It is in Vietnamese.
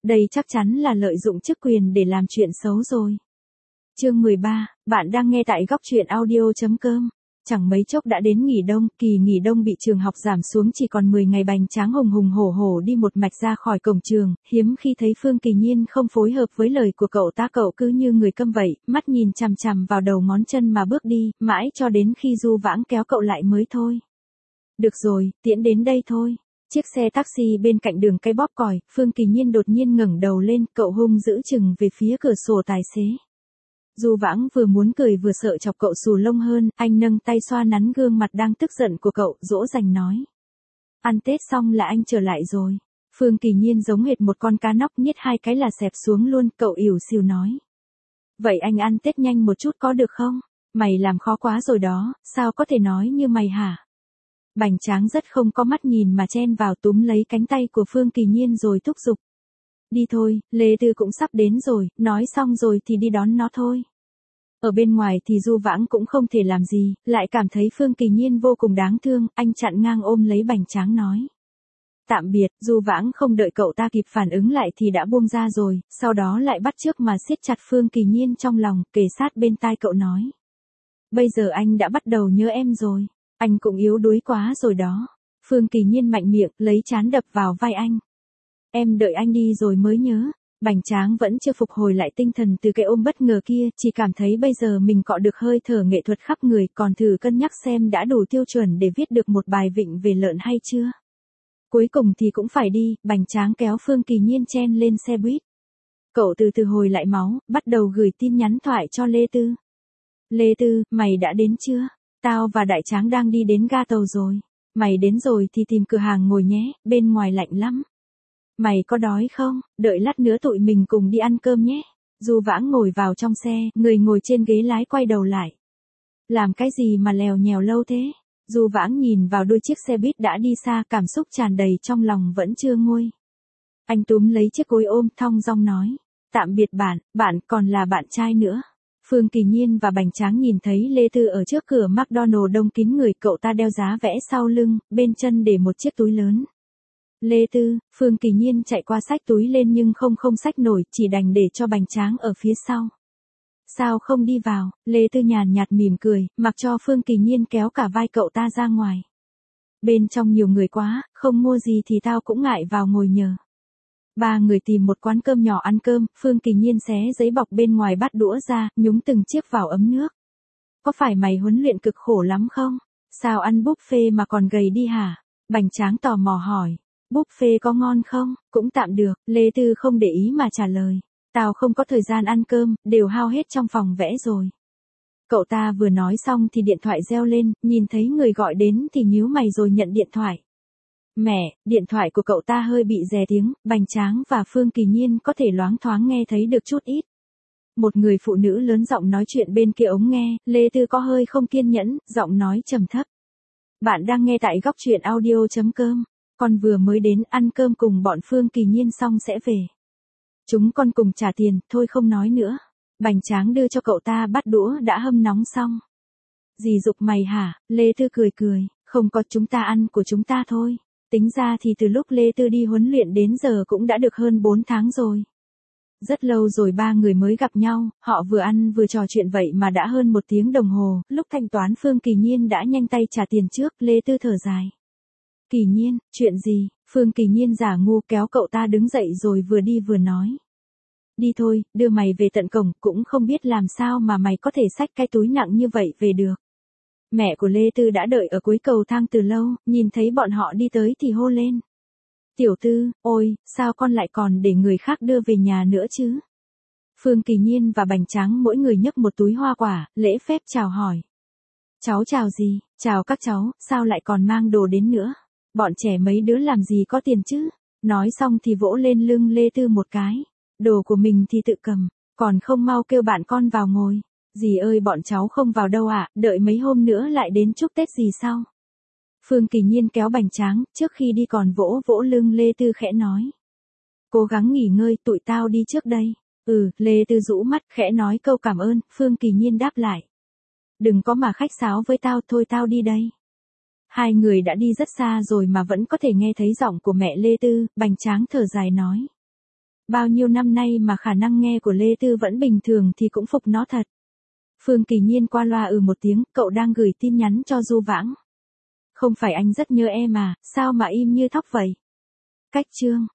Đây chắc chắn là lợi dụng chức quyền để làm chuyện xấu rồi. Chương 13, bạn đang nghe tại góc truyện audio.com. Chẳng mấy chốc đã đến nghỉ đông, kỳ nghỉ đông bị trường học giảm xuống chỉ còn 10 ngày. Bành Tráng hùng hùng hổ hổ đi một mạch ra khỏi cổng trường, hiếm khi thấy Phương Kỳ Nhiên không phối hợp với lời của cậu ta, cậu cứ như người câm vậy, mắt nhìn chằm chằm vào đầu ngón chân mà bước đi, mãi cho đến khi Du Vãng kéo cậu lại mới thôi. Được rồi, tiễn đến đây thôi. Chiếc xe taxi bên cạnh đường cây bóp còi, Phương Kỳ Nhiên đột nhiên ngẩng đầu lên, cậu hung dữ chừng về phía cửa sổ tài xế. Du Vãng vừa muốn cười vừa sợ chọc cậu xù lông hơn, anh nâng tay xoa nắn gương mặt đang tức giận của cậu, dỗ dành nói. Ăn Tết xong là anh trở lại rồi. Phương Kỳ Nhiên giống hệt một con cá nóc, niết hai cái là xẹp xuống luôn, cậu ỉu xìu nói. Vậy anh ăn Tết nhanh một chút có được không? Mày làm khó quá rồi đó, sao có thể nói như mày hả? Bành Tráng rất không có mắt nhìn mà chen vào túm lấy cánh tay của Phương Kỳ Nhiên rồi thúc giục. Đi thôi, Lê Tư cũng sắp đến rồi, nói xong rồi thì đi đón nó thôi. Ở bên ngoài thì Du Vãng cũng không thể làm gì, lại cảm thấy Phương Kỳ Nhiên vô cùng đáng thương, anh chặn ngang ôm lấy Bành Tráng nói. Tạm biệt, Du Vãng không đợi cậu ta kịp phản ứng lại thì đã buông ra rồi, sau đó lại bắt chước mà siết chặt Phương Kỳ Nhiên trong lòng, kề sát bên tai cậu nói. Bây giờ anh đã bắt đầu nhớ em rồi, anh cũng yếu đuối quá rồi đó. Phương Kỳ Nhiên mạnh miệng, lấy trán đập vào vai anh. Em đợi anh đi rồi mới nhớ. Bành Tráng vẫn chưa phục hồi lại tinh thần từ cái ôm bất ngờ kia, chỉ cảm thấy bây giờ mình cọ được hơi thở nghệ thuật khắp người, còn thử cân nhắc xem đã đủ tiêu chuẩn để viết được một bài vịnh về lợn hay chưa. Cuối cùng thì cũng phải đi, Bành Tráng kéo Phương Kỳ Nhiên chen lên xe buýt. Cậu từ từ hồi lại máu, bắt đầu gửi tin nhắn thoại cho Lê Tư. Lê Tư, mày đã đến chưa? Tao và Đại Tráng đang đi đến ga tàu rồi. Mày đến rồi thì tìm cửa hàng ngồi nhé, bên ngoài lạnh lắm. Mày có đói không? Đợi lát nữa tụi mình cùng đi ăn cơm nhé. Du Vãng ngồi vào trong xe, người ngồi trên ghế lái quay đầu lại. Làm cái gì mà lèo nhèo lâu thế? Du Vãng nhìn vào đuôi chiếc xe buýt đã đi xa, cảm xúc tràn đầy trong lòng vẫn chưa nguôi. Anh túm lấy chiếc gối ôm, thong dong nói. Tạm biệt bạn, bạn còn là bạn trai nữa. Phương Kỳ Nhiên và Bành Tráng nhìn thấy Lê Tư ở trước cửa McDonald's đông kín người, cậu ta đeo giá vẽ sau lưng, bên chân để một chiếc túi lớn. Lê Tư, Phương Kỳ Nhiên chạy qua xách túi lên nhưng không xách nổi, chỉ đành để cho Bành Tráng ở phía sau. Sao không đi vào? Lê Tư nhàn nhạt mỉm cười, mặc cho Phương Kỳ Nhiên kéo cả vai cậu ta ra ngoài. Bên trong nhiều người quá, không mua gì thì tao cũng ngại vào ngồi nhờ. Ba người tìm một quán cơm nhỏ ăn cơm, Phương Kỳ Nhiên xé giấy bọc bên ngoài bát đũa ra, nhúng từng chiếc vào ấm nước. Có phải mày huấn luyện cực khổ lắm không? Sao ăn buffet mà còn gầy đi hả? Bành Tráng tò mò hỏi. Buffet có ngon không? Cũng tạm được, Lê Tư không để ý mà trả lời. Tao không có thời gian ăn cơm, đều hao hết trong phòng vẽ rồi. Cậu ta vừa nói xong thì điện thoại reo lên, nhìn thấy người gọi đến thì nhíu mày rồi nhận điện thoại. Mẹ, điện thoại của cậu ta hơi bị rè tiếng, Bành Tráng và Phương Kỳ Nhiên có thể loáng thoáng nghe thấy được chút ít. Một người phụ nữ lớn giọng nói chuyện bên kia ống nghe, Lê Tư có hơi không kiên nhẫn, giọng nói trầm thấp. Bạn đang nghe tại góc truyện audio.com. Con vừa mới đến ăn cơm cùng bọn Phương Kỳ Nhiên xong sẽ về. Chúng con cùng trả tiền, thôi không nói nữa. Bành Tráng đưa cho cậu ta bát đũa đã hâm nóng xong. Dì giục mày hả? Lê Tư cười cười, không có, chúng ta ăn của chúng ta thôi. Tính ra thì từ lúc Lê Tư đi huấn luyện đến giờ cũng đã được hơn 4 tháng rồi. Rất lâu rồi ba người mới gặp nhau, họ vừa ăn vừa trò chuyện vậy mà đã hơn 1 tiếng đồng hồ, lúc thanh toán Phương Kỳ Nhiên đã nhanh tay trả tiền trước, Lê Tư thở dài. Kỳ Nhiên, chuyện gì? Phương Kỳ Nhiên giả ngu kéo cậu ta đứng dậy rồi vừa đi vừa nói. Đi thôi, đưa mày về tận cổng, cũng không biết làm sao mà mày có thể xách cái túi nặng như vậy về được. Mẹ của Lê Tư đã đợi ở cuối cầu thang từ lâu, nhìn thấy bọn họ đi tới thì hô lên. Tiểu Tư, ôi, sao con lại còn để người khác đưa về nhà nữa chứ? Phương Kỳ Nhiên và Bành Tráng mỗi người nhấc một túi hoa quả, lễ phép chào hỏi. Cháu chào gì? Chào các cháu, sao lại còn mang đồ đến nữa? Bọn trẻ mấy đứa làm gì có tiền chứ? Nói xong thì vỗ lên lưng Lê Tư một cái. Đồ của mình thì tự cầm, còn không mau kêu bạn con vào ngồi. Dì ơi, bọn cháu không vào đâu ạ, đợi mấy hôm nữa lại đến chúc Tết dì sau. Phương Kỳ Nhiên kéo Bành Tráng, trước khi đi còn vỗ vỗ lưng Lê Tư khẽ nói. Cố gắng nghỉ ngơi, tụi tao đi trước đây. Lê Tư rũ mắt khẽ nói câu cảm ơn, Phương Kỳ Nhiên đáp lại. Đừng có mà khách sáo với tao, thôi tao đi đây. Hai người đã đi rất xa rồi mà vẫn có thể nghe thấy giọng của mẹ Lê Tư, Bành Tráng thở dài nói. Bao nhiêu năm nay mà khả năng nghe của Lê Tư vẫn bình thường thì cũng phục nó thật. Phương Kỳ Nhiên qua loa một tiếng, cậu đang gửi tin nhắn cho Du Vãng. Không phải anh rất nhớ em à, sao mà im như thóc vậy? Cách chương.